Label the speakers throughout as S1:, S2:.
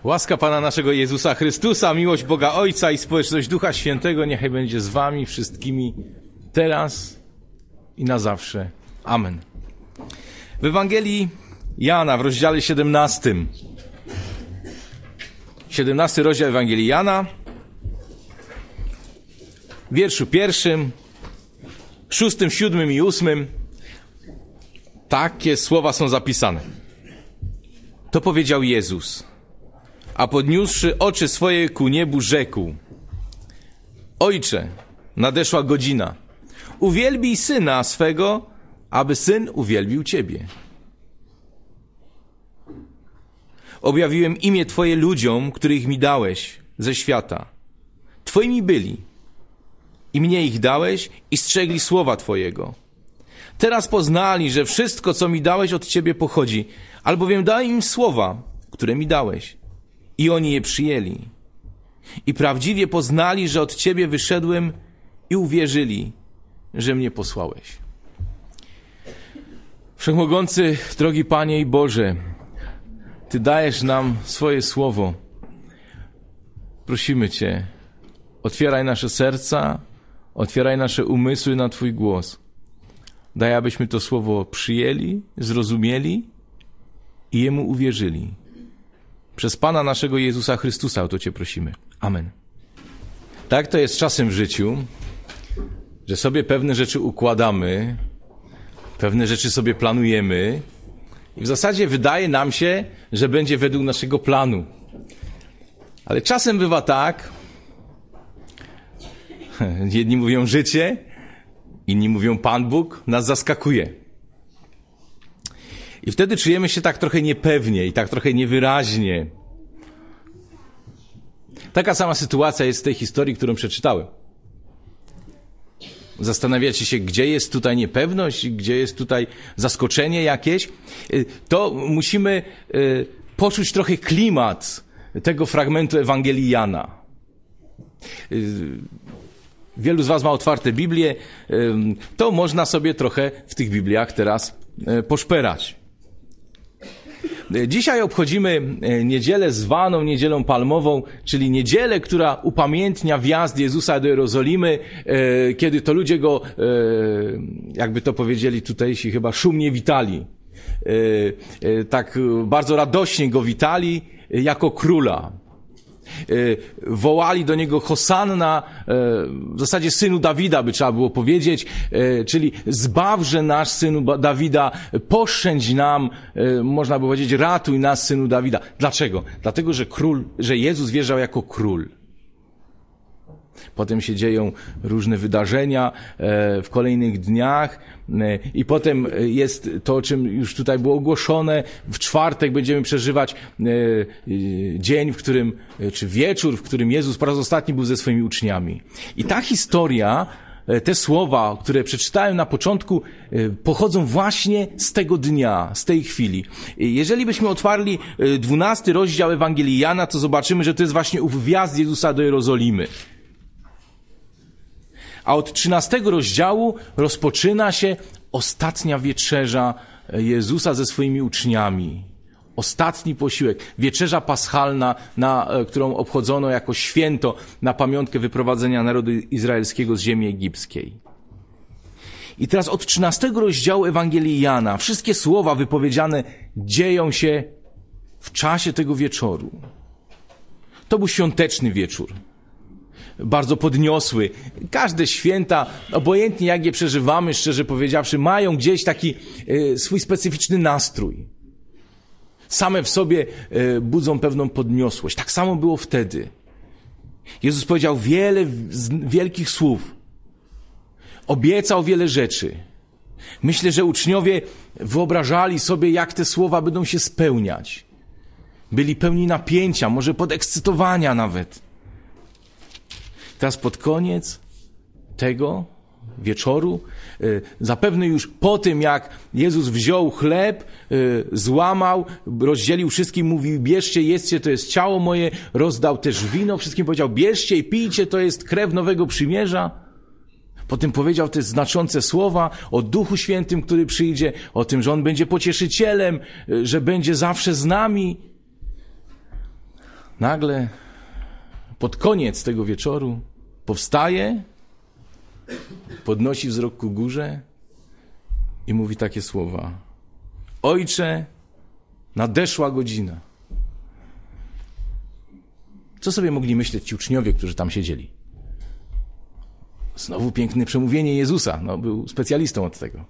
S1: Łaska Pana naszego Jezusa Chrystusa, miłość Boga Ojca i społeczność Ducha Świętego niechaj będzie z wami wszystkimi teraz i na zawsze. Amen. W Ewangelii Jana w rozdziale 17. 17 rozdział Ewangelii Jana, w wierszu 1, 6, 7 i 8 takie słowa są zapisane. To powiedział Jezus, a podniósłszy oczy swoje ku niebu rzekł: Ojcze, nadeszła godzina. Uwielbij Syna swego, aby Syn uwielbił Ciebie. Objawiłem imię Twoje ludziom, których mi dałeś ze świata. Twoimi byli i mnie ich dałeś i strzegli słowa Twojego. Teraz poznali, że wszystko, co mi dałeś, od Ciebie pochodzi, albowiem dałem im słowa, które mi dałeś i oni je przyjęli. I prawdziwie poznali, że od Ciebie wyszedłem i uwierzyli, że mnie posłałeś. Wszechmogący, drogi Panie i Boże, Ty dajesz nam swoje słowo. Prosimy Cię, otwieraj nasze serca, otwieraj nasze umysły na Twój głos. Daj, abyśmy to słowo przyjęli, zrozumieli i Jemu uwierzyli. Przez Pana naszego Jezusa Chrystusa o to Cię prosimy. Amen. Tak to jest czasem w życiu, że sobie pewne rzeczy układamy, pewne rzeczy sobie planujemy i w zasadzie wydaje nam się, że będzie według naszego planu. Ale czasem bywa tak, jedni mówią życie, inni mówią Pan Bóg nas zaskakuje. I wtedy czujemy się tak trochę niepewnie i tak trochę niewyraźnie. Taka sama sytuacja jest w tej historii, którą przeczytałem. Zastanawiacie się, gdzie jest tutaj niepewność, gdzie jest tutaj zaskoczenie jakieś. To musimy poczuć trochę klimat tego fragmentu Ewangelii Jana. Wielu z was ma otwarte Biblię, to można sobie trochę w tych Bibliach teraz poszperać. Dzisiaj obchodzimy niedzielę zwaną Niedzielą Palmową, czyli niedzielę, która upamiętnia wjazd Jezusa do Jerozolimy, kiedy to ludzie Go, jakby to powiedzieli tutejsi, chyba szumnie witali. Tak bardzo radośnie Go witali jako króla. Wołali do Niego Hosanna, w zasadzie Synu Dawida by trzeba było powiedzieć, czyli zbawże nasz Synu Dawida, poszczędź nam, można by powiedzieć, ratuj nas Synu Dawida. Dlaczego? Dlatego, że Jezus wjeżdżał jako król. Potem się dzieją różne wydarzenia w kolejnych dniach i potem jest to, o czym już tutaj było ogłoszone. W czwartek będziemy przeżywać dzień, w którym, czy wieczór, w którym Jezus po raz ostatni był ze swoimi uczniami. I ta historia, te słowa, które przeczytałem na początku, pochodzą właśnie z tego dnia, z tej chwili. Jeżeli byśmy otwarli 12 rozdział Ewangelii Jana, to zobaczymy, że to jest właśnie ów wjazd Jezusa do Jerozolimy. A od 13 rozdziału rozpoczyna się ostatnia wieczerza Jezusa ze swoimi uczniami. Ostatni posiłek. Wieczerza paschalna, którą obchodzono jako święto na pamiątkę wyprowadzenia narodu izraelskiego z ziemi egipskiej. I teraz od 13 rozdziału Ewangelii Jana wszystkie słowa wypowiedziane dzieją się w czasie tego wieczoru. To był świąteczny wieczór. Bardzo podniosły. Każde święta, obojętnie jak je przeżywamy, szczerze powiedziawszy, mają gdzieś taki swój specyficzny nastrój. Same w sobie budzą pewną podniosłość. Tak samo było wtedy. Jezus powiedział wiele wielkich słów. Obiecał wiele rzeczy. Myślę, że uczniowie wyobrażali sobie, jak te słowa będą się spełniać. Byli pełni napięcia, może podekscytowania nawet. Teraz pod koniec tego wieczoru, zapewne już po tym, jak Jezus wziął chleb, złamał, rozdzielił wszystkim, mówił: bierzcie, jedzcie, to jest ciało moje, rozdał też wino, wszystkim powiedział: bierzcie i pijcie, to jest krew nowego przymierza. Potem powiedział te znaczące słowa o Duchu Świętym, który przyjdzie, o tym, że On będzie pocieszycielem, że będzie zawsze z nami. nagle pod koniec tego wieczoru powstaje, podnosi wzrok ku górze i mówi takie słowa: Ojcze, nadeszła godzina. Co sobie mogli myśleć ci uczniowie, którzy tam siedzieli? Znowu piękne przemówienie Jezusa. Był specjalistą od tego.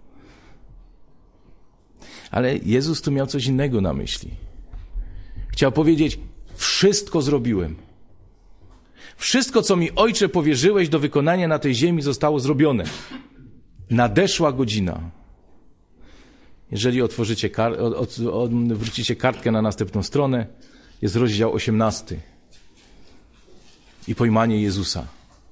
S1: Ale Jezus tu miał coś innego na myśli. Chciał powiedzieć: wszystko zrobiłem. Wszystko, co mi, Ojcze, powierzyłeś do wykonania na tej ziemi, zostało zrobione. Nadeszła godzina. Jeżeli odwrócicie kartkę na następną stronę, jest rozdział 18. I pojmanie Jezusa.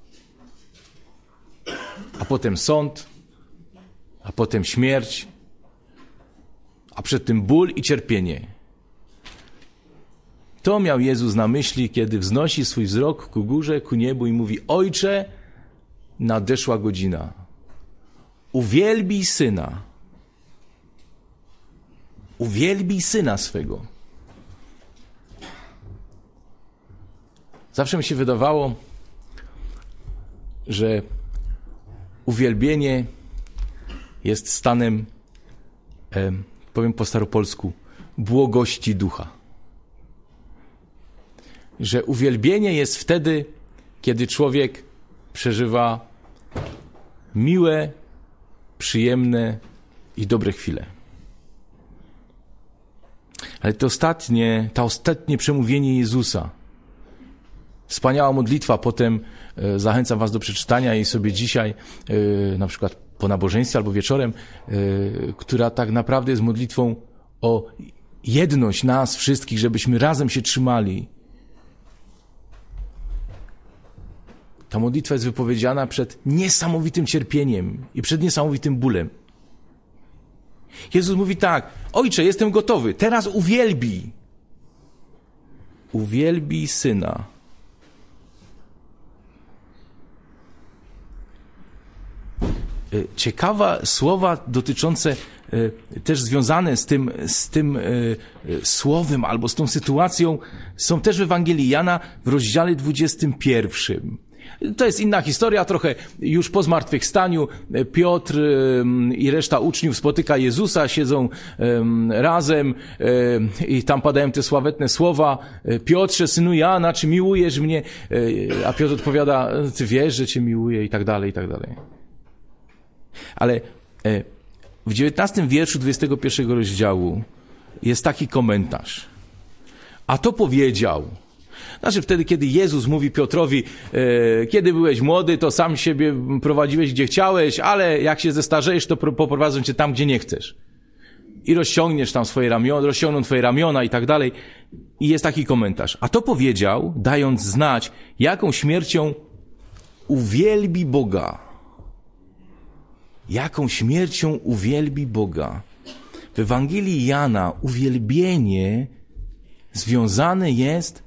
S1: A potem sąd, a potem śmierć, a przed tym ból i cierpienie. To miał Jezus na myśli, kiedy wznosi swój wzrok ku górze, ku niebu i mówi: Ojcze, nadeszła godzina. Uwielbij Syna. Uwielbij Syna swego. Zawsze mi się wydawało, że uwielbienie jest stanem, powiem po staropolsku, błogości ducha. Że uwielbienie jest wtedy, kiedy człowiek przeżywa miłe, przyjemne i dobre chwile. Ale to ostatnie przemówienie Jezusa, wspaniała modlitwa, potem zachęcam was do przeczytania jej sobie dzisiaj, na przykład po nabożeństwie albo wieczorem, która tak naprawdę jest modlitwą o jedność nas wszystkich, żebyśmy razem się trzymali. Ta modlitwa jest wypowiedziana przed niesamowitym cierpieniem i przed niesamowitym bólem. Jezus mówi tak: Ojcze, jestem gotowy, teraz uwielbij. Uwielbij Syna. Ciekawe słowa dotyczące, też związane z tym słowem albo z tą sytuacją, są też w Ewangelii Jana w rozdziale 21. To jest inna historia, trochę już po zmartwychwstaniu Piotr i reszta uczniów spotyka Jezusa, siedzą razem i tam padają te sławetne słowa: Piotrze, synu Jana, czy miłujesz mnie? A Piotr odpowiada: ty wiesz, że cię miłuję, i tak dalej, i tak dalej. Ale w 19 wierszu 21 rozdziału jest taki komentarz. A to powiedział. Znaczy wtedy, kiedy Jezus mówi Piotrowi: kiedy byłeś młody, to sam siebie prowadziłeś gdzie chciałeś, ale jak się zestarzejesz, to poprowadzą cię tam, gdzie nie chcesz. I rozciągniesz tam swoje ramiona, rozciągną twoje ramiona i tak dalej. I jest taki komentarz. A to powiedział, dając znać, jaką śmiercią uwielbi Boga. Jaką śmiercią uwielbi Boga. W Ewangelii Jana uwielbienie związane jest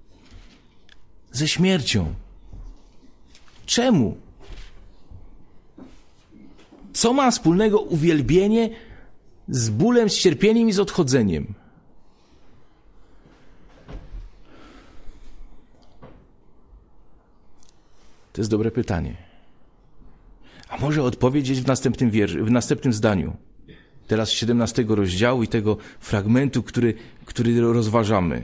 S1: ze śmiercią. Czemu? Co ma wspólnego uwielbienie z bólem, z cierpieniem i z odchodzeniem? To jest dobre pytanie. A może odpowiedź jest w następnym zdaniu. Teraz 17 rozdziału i tego fragmentu, który rozważamy.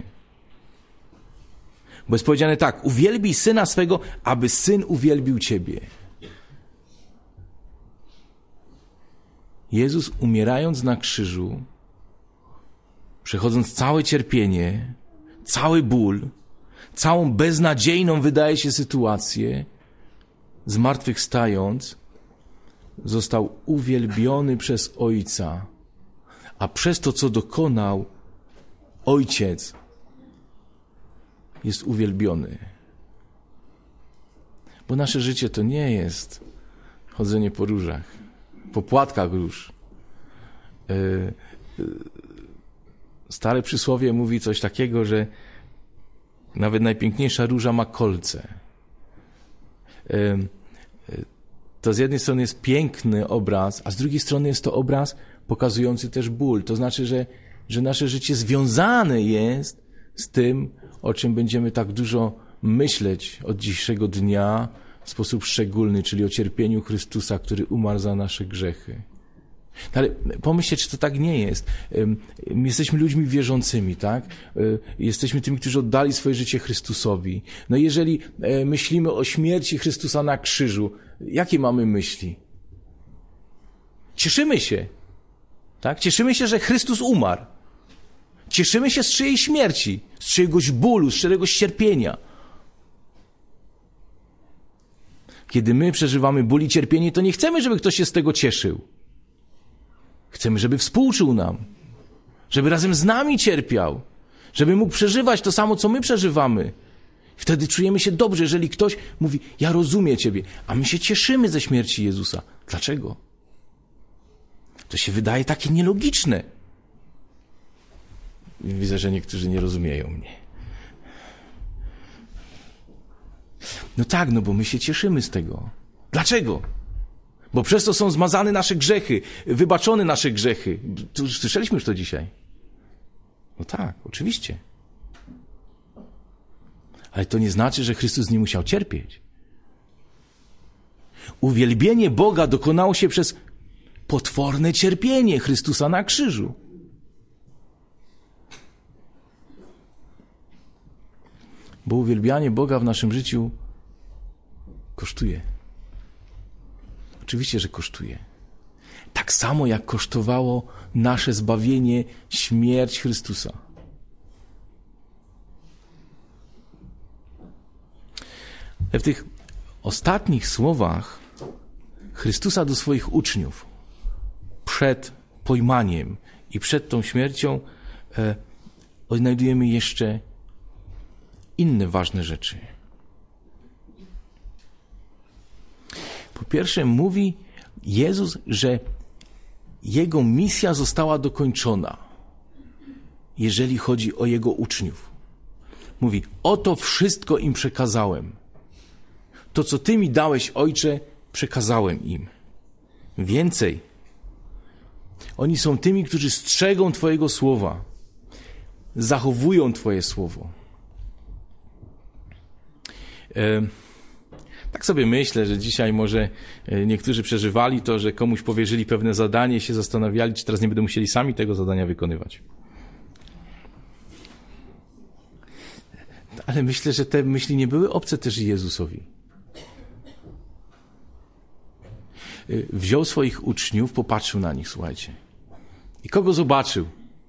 S1: Bo jest powiedziane tak: uwielbij Syna swego, aby Syn uwielbił Ciebie. Jezus, umierając na krzyżu, przechodząc całe cierpienie, cały ból, całą beznadziejną, wydaje się, sytuację, zmartwychwstając, został uwielbiony przez Ojca, a przez to, co dokonał, Ojciec jest uwielbiony. Bo nasze życie to nie jest chodzenie po różach, po płatkach róż. Stare przysłowie mówi coś takiego, że nawet najpiękniejsza róża ma kolce. To z jednej strony jest piękny obraz, a z drugiej strony jest to obraz pokazujący też ból. To znaczy, że nasze życie związane jest z tym, o czym będziemy tak dużo myśleć od dzisiejszego dnia w sposób szczególny, czyli o cierpieniu Chrystusa, który umarł za nasze grzechy. Ale pomyślcie, czy to tak nie jest. My jesteśmy ludźmi wierzącymi, tak? Jesteśmy tymi, którzy oddali swoje życie Chrystusowi. No jeżeli myślimy o śmierci Chrystusa na krzyżu, jakie mamy myśli? Cieszymy się, tak? Cieszymy się, że Chrystus umarł. Cieszymy się z czyjej śmierci, z czyjegoś bólu, z czyjegoś cierpienia. Kiedy my przeżywamy ból i cierpienie, to nie chcemy, żeby ktoś się z tego cieszył. Chcemy, żeby współczuł nam, żeby razem z nami cierpiał, żeby mógł przeżywać to samo, co my przeżywamy. Wtedy czujemy się dobrze, jeżeli ktoś mówi, ja rozumiem Ciebie, a my się cieszymy ze śmierci Jezusa. Dlaczego? To się wydaje takie nielogiczne. Widzę, że niektórzy nie rozumieją mnie. No tak, no bo my się cieszymy z tego. Dlaczego? Bo przez to są zmazane nasze grzechy, wybaczone nasze grzechy. Słyszeliśmy już to dzisiaj. No tak, oczywiście. Ale to nie znaczy, że Chrystus nie musiał cierpieć. Uwielbienie Boga dokonało się przez potworne cierpienie Chrystusa na krzyżu. Bo uwielbianie Boga w naszym życiu kosztuje. Oczywiście, że kosztuje. Tak samo jak kosztowało nasze zbawienie śmierć Chrystusa. W tych ostatnich słowach Chrystusa do swoich uczniów przed pojmaniem i przed tą śmiercią odnajdujemy jeszcze inne ważne rzeczy. Po pierwsze mówi Jezus, że Jego misja została dokończona, jeżeli chodzi o Jego uczniów. Mówi, oto wszystko im przekazałem. To, co Ty mi dałeś, Ojcze, przekazałem im. Więcej. Oni są tymi, którzy strzegą Twojego słowa. Zachowują Twoje słowo. Tak sobie myślę, że dzisiaj może niektórzy przeżywali to, że komuś powierzyli pewne zadanie i się zastanawiali, czy teraz nie będą musieli sami tego zadania wykonywać. Ale myślę, że te myśli nie były obce też Jezusowi. Wziął swoich uczniów, popatrzył na nich, słuchajcie. I kogo zobaczył?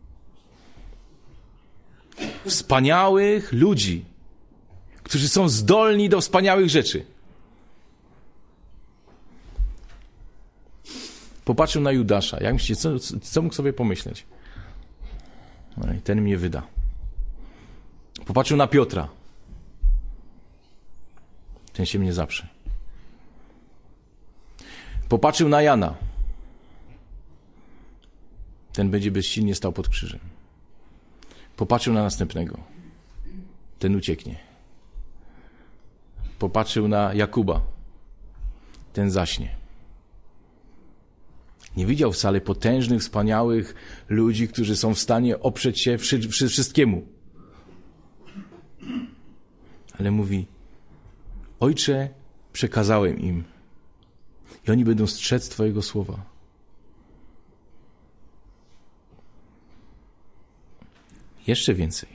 S1: Wspaniałych ludzi, którzy są zdolni do wspaniałych rzeczy. Popatrzył na Judasza. Jak myślicie, co mógł sobie pomyśleć? No i ten mnie wyda. Popatrzył na Piotra. Ten się mnie zaprze. Popatrzył na Jana. Ten będzie bezsilnie stał pod krzyżem. Popatrzył na następnego. Ten ucieknie. Popatrzył na Jakuba. Ten zaśnie. Nie widział wcale potężnych, wspaniałych ludzi, którzy są w stanie oprzeć się wszystkiemu. Ale mówi, Ojcze, przekazałem im i oni będą strzec Twojego słowa. Jeszcze więcej.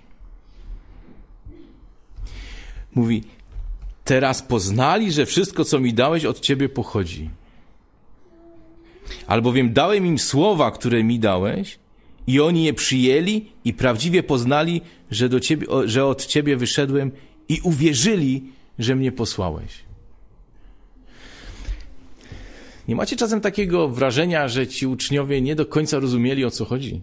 S1: Mówi, teraz poznali, że wszystko, co mi dałeś, od Ciebie pochodzi. Albowiem dałem im słowa, które mi dałeś i oni je przyjęli i prawdziwie poznali, że od Ciebie wyszedłem i uwierzyli, że mnie posłałeś. Nie macie czasem takiego wrażenia, że ci uczniowie nie do końca rozumieli, o co chodzi?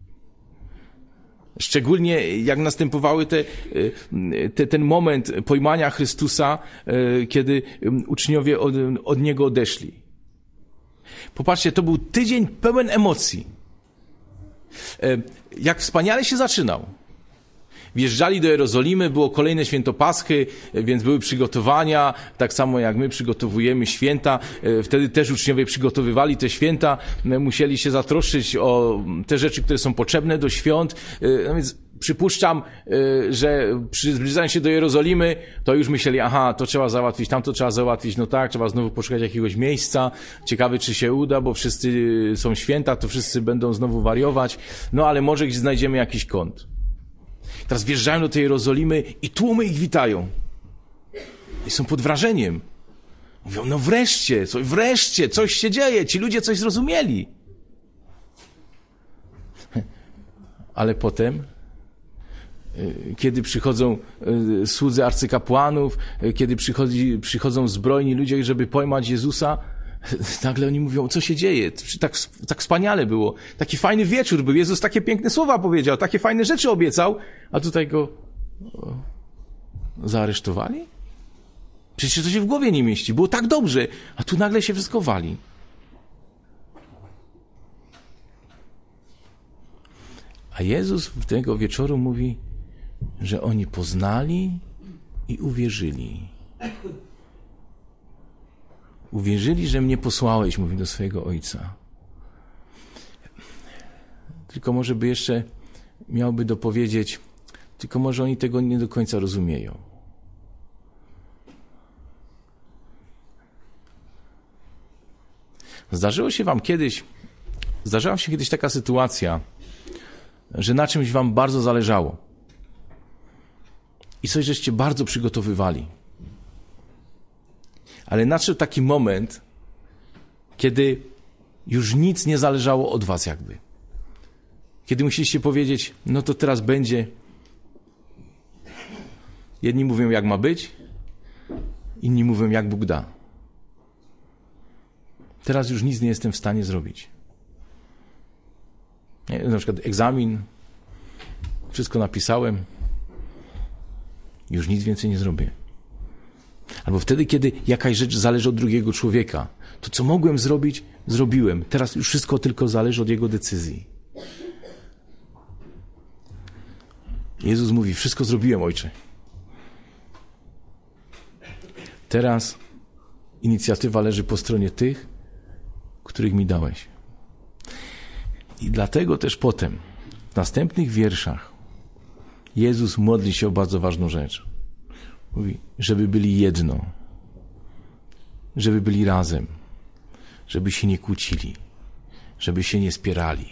S1: Szczególnie jak następowały ten moment pojmania Chrystusa, kiedy uczniowie od Niego odeszli. Popatrzcie, to był tydzień pełen emocji. Jak wspaniale się zaczynał. Wjeżdżali do Jerozolimy, było kolejne święto Paschy, więc były przygotowania, tak samo jak my przygotowujemy święta. Wtedy też uczniowie przygotowywali te święta, musieli się zatroszczyć o te rzeczy, które są potrzebne do świąt. No więc przypuszczam, że przy zbliżaniu się do Jerozolimy, to już myśleli, aha, to trzeba załatwić, tamto trzeba załatwić, no tak, trzeba znowu poszukać jakiegoś miejsca. Ciekawe, czy się uda, bo wszyscy są święta, to wszyscy będą znowu wariować. No ale może gdzieś znajdziemy jakiś kąt. Teraz wjeżdżają do tej Jerozolimy i tłumy ich witają. I są pod wrażeniem. Mówią, no wreszcie, coś się dzieje, ci ludzie coś zrozumieli. Ale potem, kiedy przychodzą słudzy arcykapłanów, kiedy przychodzą zbrojni ludzie, żeby pojmać Jezusa, nagle oni mówią, co się dzieje? Tak wspaniale było. Taki fajny wieczór był. Jezus takie piękne słowa powiedział, takie fajne rzeczy obiecał, a tutaj go zaaresztowali? Przecież to się w głowie nie mieści. Było tak dobrze, a tu nagle się wszystko wali. A Jezus tego wieczoru mówi, że oni poznali i uwierzyli. Uwierzyli, że mnie posłałeś, mówi do swojego Ojca. Tylko może by jeszcze miałby dopowiedzieć, tylko może oni tego nie do końca rozumieją. Zdarzyła się kiedyś taka sytuacja, że na czymś wam bardzo zależało i coś żeście bardzo przygotowywali. Ale nadszedł taki moment, kiedy już nic nie zależało od was jakby. Kiedy musieliście powiedzieć, no to teraz będzie. Jedni mówią, jak ma być, inni mówią, jak Bóg da. Teraz już nic nie jestem w stanie zrobić. Na przykład egzamin, wszystko napisałem, już nic więcej nie zrobię. Albo wtedy, kiedy jakaś rzecz zależy od drugiego człowieka, to co mogłem zrobić, zrobiłem. Teraz już wszystko tylko zależy od jego decyzji. Jezus mówi, wszystko zrobiłem, Ojcze. Teraz inicjatywa leży po stronie tych, których mi dałeś. I dlatego też potem, w następnych wierszach, Jezus modli się o bardzo ważną rzecz. Mówi, żeby byli jedno, żeby byli razem, żeby się nie kłócili, żeby się nie spierali.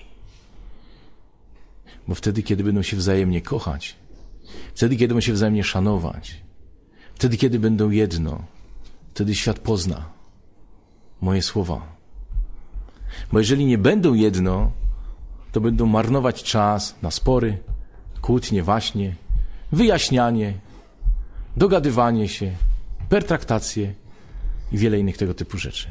S1: Bo wtedy, kiedy będą się wzajemnie kochać, wtedy, kiedy będą się wzajemnie szanować, wtedy, kiedy będą jedno, wtedy świat pozna moje słowa. Bo jeżeli nie będą jedno, to będą marnować czas na spory, kłótnie, waśnie, wyjaśnianie, dogadywanie się, pertraktacje i wiele innych tego typu rzeczy.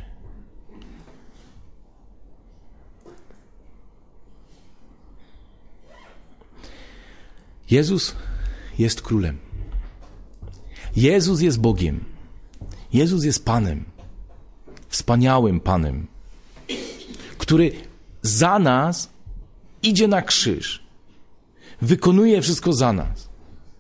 S1: Jezus jest królem. Jezus jest Bogiem. Jezus jest Panem. Wspaniałym Panem, który za nas idzie na krzyż. Wykonuje wszystko za nas.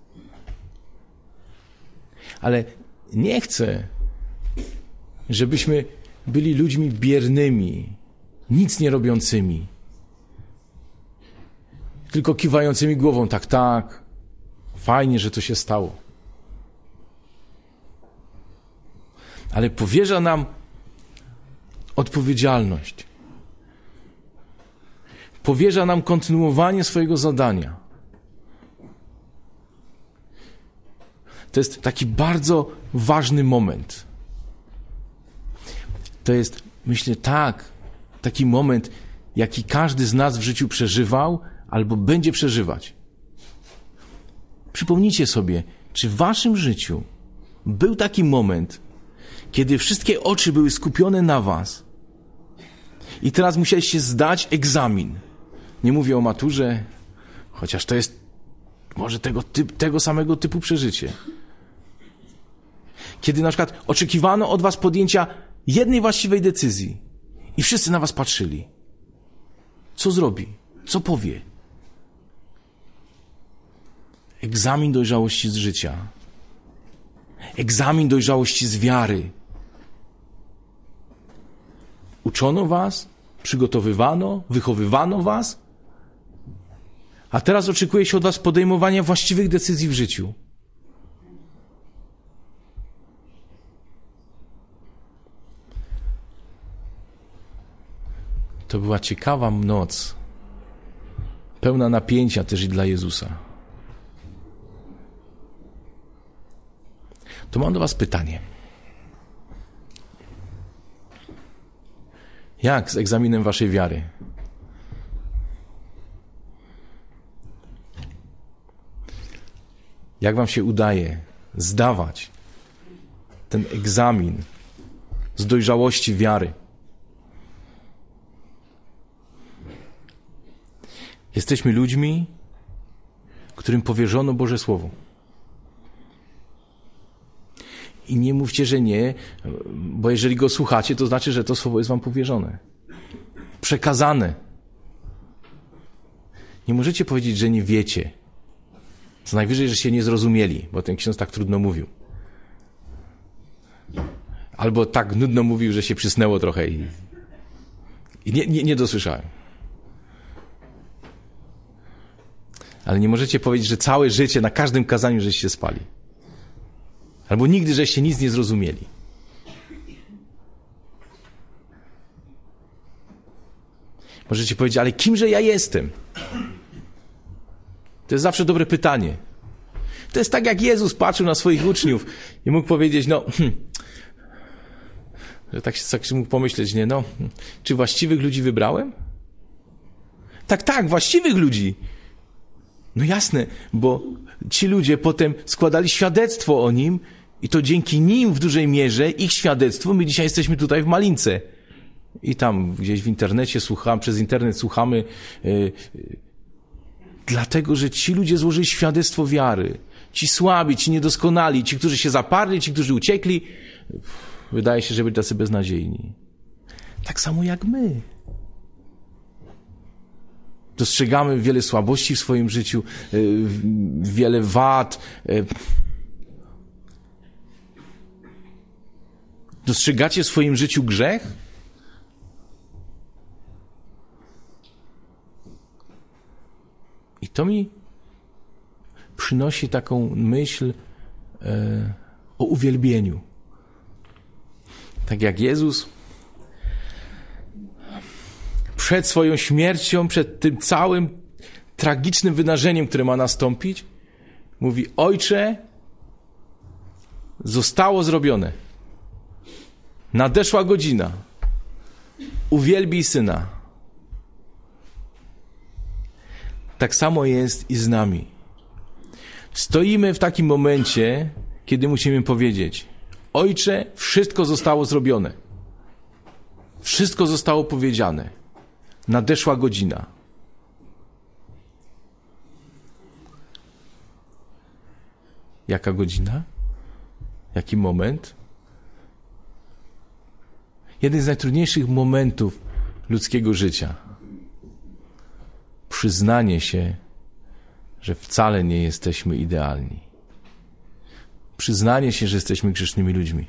S1: Ale nie chcę, żebyśmy byli ludźmi biernymi, nic nie robiącymi, tylko kiwającymi głową, tak, fajnie, że to się stało. Ale powierza nam odpowiedzialność. Powierza nam kontynuowanie swojego zadania. To jest taki bardzo ważny moment. To jest, myślę, taki moment, jaki każdy z nas w życiu przeżywał albo będzie przeżywać. Przypomnijcie sobie, czy w waszym życiu był taki moment, kiedy wszystkie oczy były skupione na was i teraz musieliście zdać egzamin. Nie mówię o maturze, chociaż to jest może tego samego typu przeżycie. Kiedy na przykład oczekiwano od was podjęcia jednej właściwej decyzji i wszyscy na was patrzyli. Co zrobi? Co powie? egzamin dojrzałości z życia. Egzamin dojrzałości z wiary. Uczono was, przygotowywano, wychowywano was, a teraz oczekuje się od was podejmowania właściwych decyzji w życiu. To była ciekawa noc, pełna napięcia też i dla Jezusa. To mam do was pytanie. Jak z egzaminem waszej wiary? Jak wam się udaje zdawać ten egzamin z dojrzałości wiary? Jesteśmy ludźmi, którym powierzono Boże Słowo. I nie mówcie, że nie, bo jeżeli go słuchacie, to znaczy, że to Słowo jest wam powierzone. Przekazane. Nie możecie powiedzieć, że nie wiecie. Co najwyżej, że się nie zrozumieli, bo ten ksiądz tak trudno mówił. Albo tak nudno mówił, że się przysnęło trochę i nie dosłyszałem. Ale nie możecie powiedzieć, że całe życie, na każdym kazaniu żeście spali. Albo nigdy żeście nic nie zrozumieli. Możecie powiedzieć, ale kimże ja jestem? To jest zawsze dobre pytanie. To jest tak, jak Jezus patrzył na swoich uczniów i mógł powiedzieć, że tak się mógł pomyśleć, czy właściwych ludzi wybrałem? Tak, właściwych ludzi. No jasne, bo ci ludzie potem składali świadectwo o Nim i to dzięki nim w dużej mierze, ich świadectwu, my dzisiaj jesteśmy tutaj w Malince. I tam gdzieś w internecie przez internet słuchamy, dlatego, że ci ludzie złożyli świadectwo wiary. Ci słabi, ci niedoskonali, ci, którzy się zaparli, ci, którzy uciekli, wydaje się, że byli tacy beznadziejni. Tak samo jak my. Dostrzegamy wiele słabości w swoim życiu, wiele wad. Dostrzegacie w swoim życiu grzech? I to mi przynosi taką myśl o uwielbieniu. Tak jak Jezus przed swoją śmiercią, przed tym całym tragicznym wydarzeniem, które ma nastąpić, mówi: Ojcze, zostało zrobione. Nadeszła godzina. Uwielbij Syna. Tak samo jest i z nami. Stoimy w takim momencie, kiedy musimy powiedzieć: Ojcze, wszystko zostało zrobione. Wszystko zostało powiedziane. Nadeszła godzina. Jaka godzina? Jaki moment? Jeden z najtrudniejszych momentów ludzkiego życia. Przyznanie się, że wcale nie jesteśmy idealni. Przyznanie się, że jesteśmy grzesznymi ludźmi.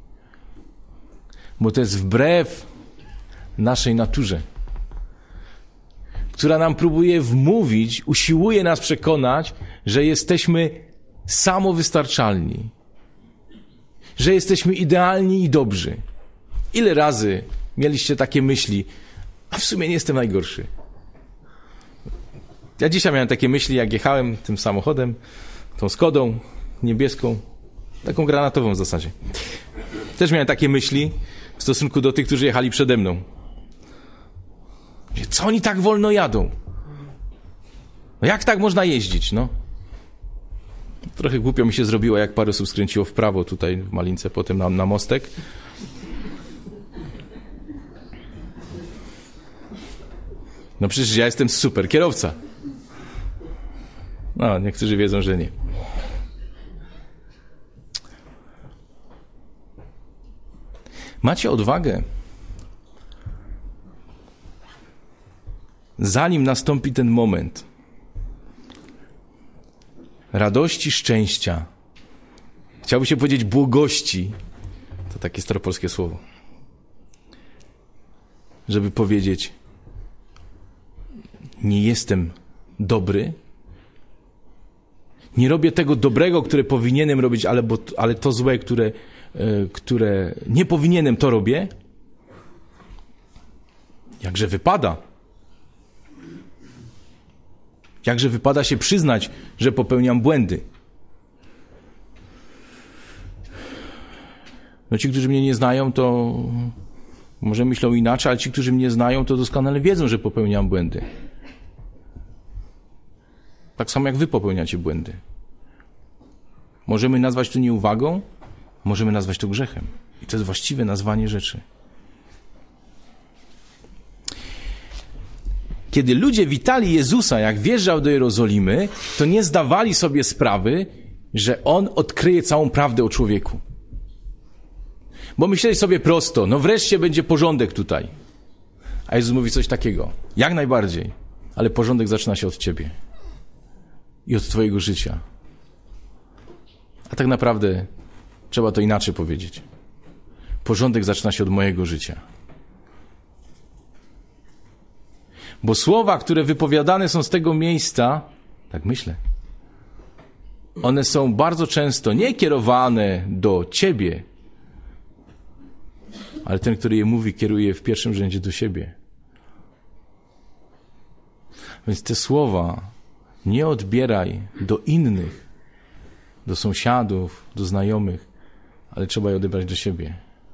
S1: Bo to jest wbrew naszej naturze, która nam próbuje wmówić, usiłuje nas przekonać, że jesteśmy samowystarczalni, że jesteśmy idealni i dobrzy. Ile razy mieliście takie myśli: a w sumie nie jestem najgorszy? Ja dzisiaj miałem takie myśli, jak jechałem tym samochodem, tą Skodą niebieską, taką granatową w zasadzie. Też miałem takie myśli w stosunku do tych, którzy jechali przede mną. Co oni tak wolno jadą? No jak tak można jeździć, no? Trochę głupio mi się zrobiło, jak parę osób skręciło w prawo tutaj w Malince, potem na mostek. No przecież ja jestem super kierowca. No, niektórzy wiedzą, że nie. Macie odwagę, zanim nastąpi ten moment, radości, szczęścia. Chciałby się powiedzieć błogości. To takie staropolskie słowo. Żeby powiedzieć, nie jestem dobry, nie robię tego dobrego, które powinienem robić, ale to złe, które nie powinienem, to robię. Jakże wypada? Jakże wypada się przyznać, że popełniam błędy? No ci, którzy mnie nie znają, to może myślą inaczej, ale ci, którzy mnie znają, to doskonale wiedzą, że popełniam błędy. Tak samo jak wy popełniacie błędy. Możemy nazwać to nieuwagą, możemy nazwać to grzechem. I to jest właściwe nazwanie rzeczy. Kiedy ludzie witali Jezusa, jak wjeżdżał do Jerozolimy, to nie zdawali sobie sprawy, że On odkryje całą prawdę o człowieku. Bo myśleli sobie prosto, no wreszcie będzie porządek tutaj. A Jezus mówi coś takiego, jak najbardziej, ale porządek zaczyna się od ciebie i od twojego życia. A tak naprawdę trzeba to inaczej powiedzieć. Porządek zaczyna się od mojego życia. Bo słowa, które wypowiadane są z tego miejsca, tak myślę, one są bardzo często nie kierowane do ciebie, ale ten, który je mówi, kieruje w pierwszym rzędzie do siebie. Więc te słowa nie odbieraj do innych, do sąsiadów, do znajomych, ale trzeba je odebrać do siebie.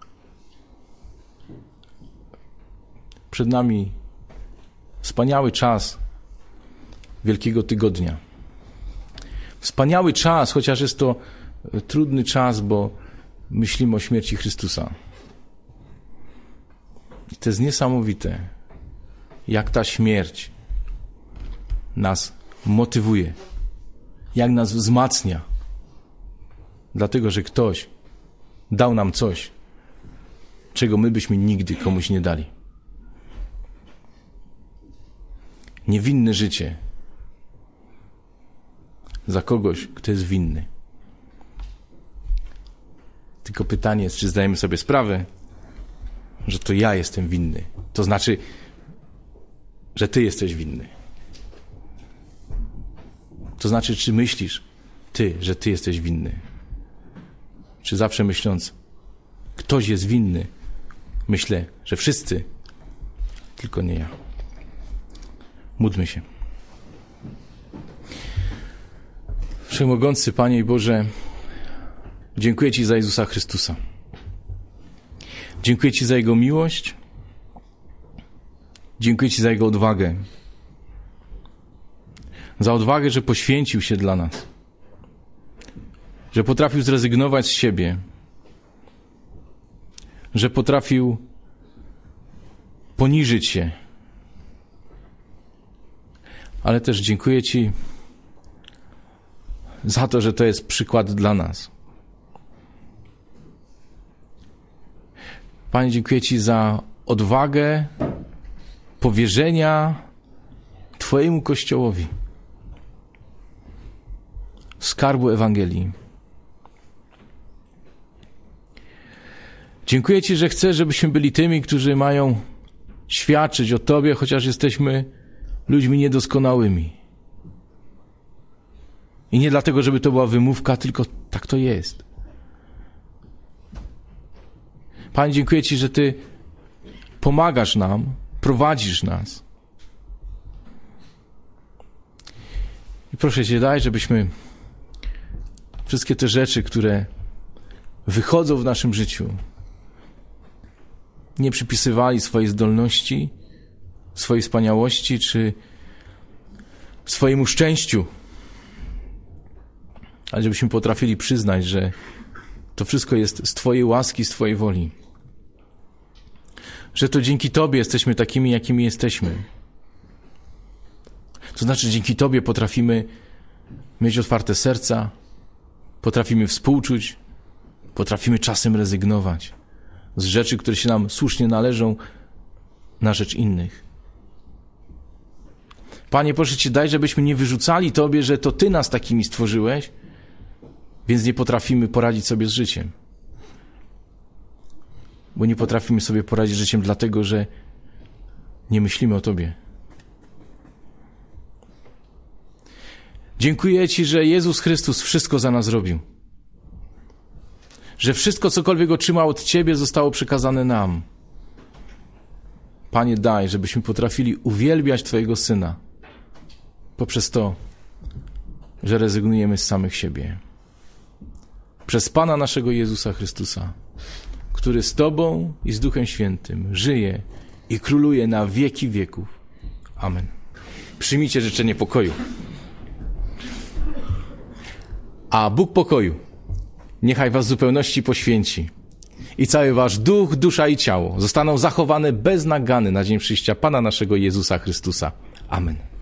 S1: Przed nami wspaniały czas Wielkiego Tygodnia. Wspaniały czas, chociaż jest to trudny czas, bo myślimy o śmierci Chrystusa. I to jest niesamowite, jak ta śmierć nas motywuje, jak nas wzmacnia, dlatego, że ktoś dał nam coś, czego my byśmy nigdy komuś nie dali. Niewinne życie za kogoś, kto jest winny. Tylko pytanie jest, czy zdajemy sobie sprawę, że to ja jestem winny. To znaczy, że ty jesteś winny. To znaczy, czy myślisz ty, że ty jesteś winny? Czy zawsze myśląc, ktoś jest winny, myślę, że wszyscy, tylko nie ja. Módlmy się. Wszechmogący Panie i Boże, dziękuję Ci za Jezusa Chrystusa. Dziękuję Ci za Jego miłość. Dziękuję Ci za Jego odwagę. Za odwagę, że poświęcił się dla nas. Że potrafił zrezygnować z siebie. Że potrafił poniżyć się. Ale też dziękuję Ci za to, że to jest przykład dla nas. Panie, dziękuję Ci za odwagę powierzenia Twojemu Kościołowi skarbu Ewangelii. Dziękuję Ci, że chcesz, żebyśmy byli tymi, którzy mają świadczyć o Tobie, chociaż jesteśmy ludźmi niedoskonałymi. I nie dlatego, żeby to była wymówka, tylko tak to jest. Panie, dziękuję Ci, że Ty pomagasz nam, prowadzisz nas. I proszę Cię, daj, żebyśmy wszystkie te rzeczy, które wychodzą w naszym życiu, nie przypisywali swojej zdolności, swojej wspaniałości, czy swojemu szczęściu, ale żebyśmy potrafili przyznać, że to wszystko jest z Twojej łaski, z Twojej woli. Że to dzięki Tobie jesteśmy takimi, jakimi jesteśmy. To znaczy, dzięki Tobie potrafimy mieć otwarte serca, potrafimy współczuć, potrafimy czasem rezygnować z rzeczy, które się nam słusznie należą, na rzecz innych. Panie, proszę Cię, daj, żebyśmy nie wyrzucali Tobie, że to Ty nas takimi stworzyłeś, więc nie potrafimy poradzić sobie z życiem. Bo nie potrafimy sobie poradzić z życiem dlatego, że nie myślimy o Tobie. Dziękuję Ci, że Jezus Chrystus wszystko za nas zrobił. Że wszystko, cokolwiek otrzymał od Ciebie, zostało przekazane nam. Panie, daj, żebyśmy potrafili uwielbiać Twojego Syna poprzez to, że rezygnujemy z samych siebie. Przez Pana naszego Jezusa Chrystusa, który z Tobą i z Duchem Świętym żyje i króluje na wieki wieków. Amen. Przyjmijcie życzenie pokoju. A Bóg pokoju niechaj was w zupełności poświęci i cały wasz duch, dusza i ciało zostaną zachowane bez nagany na dzień przyjścia Pana naszego Jezusa Chrystusa. Amen.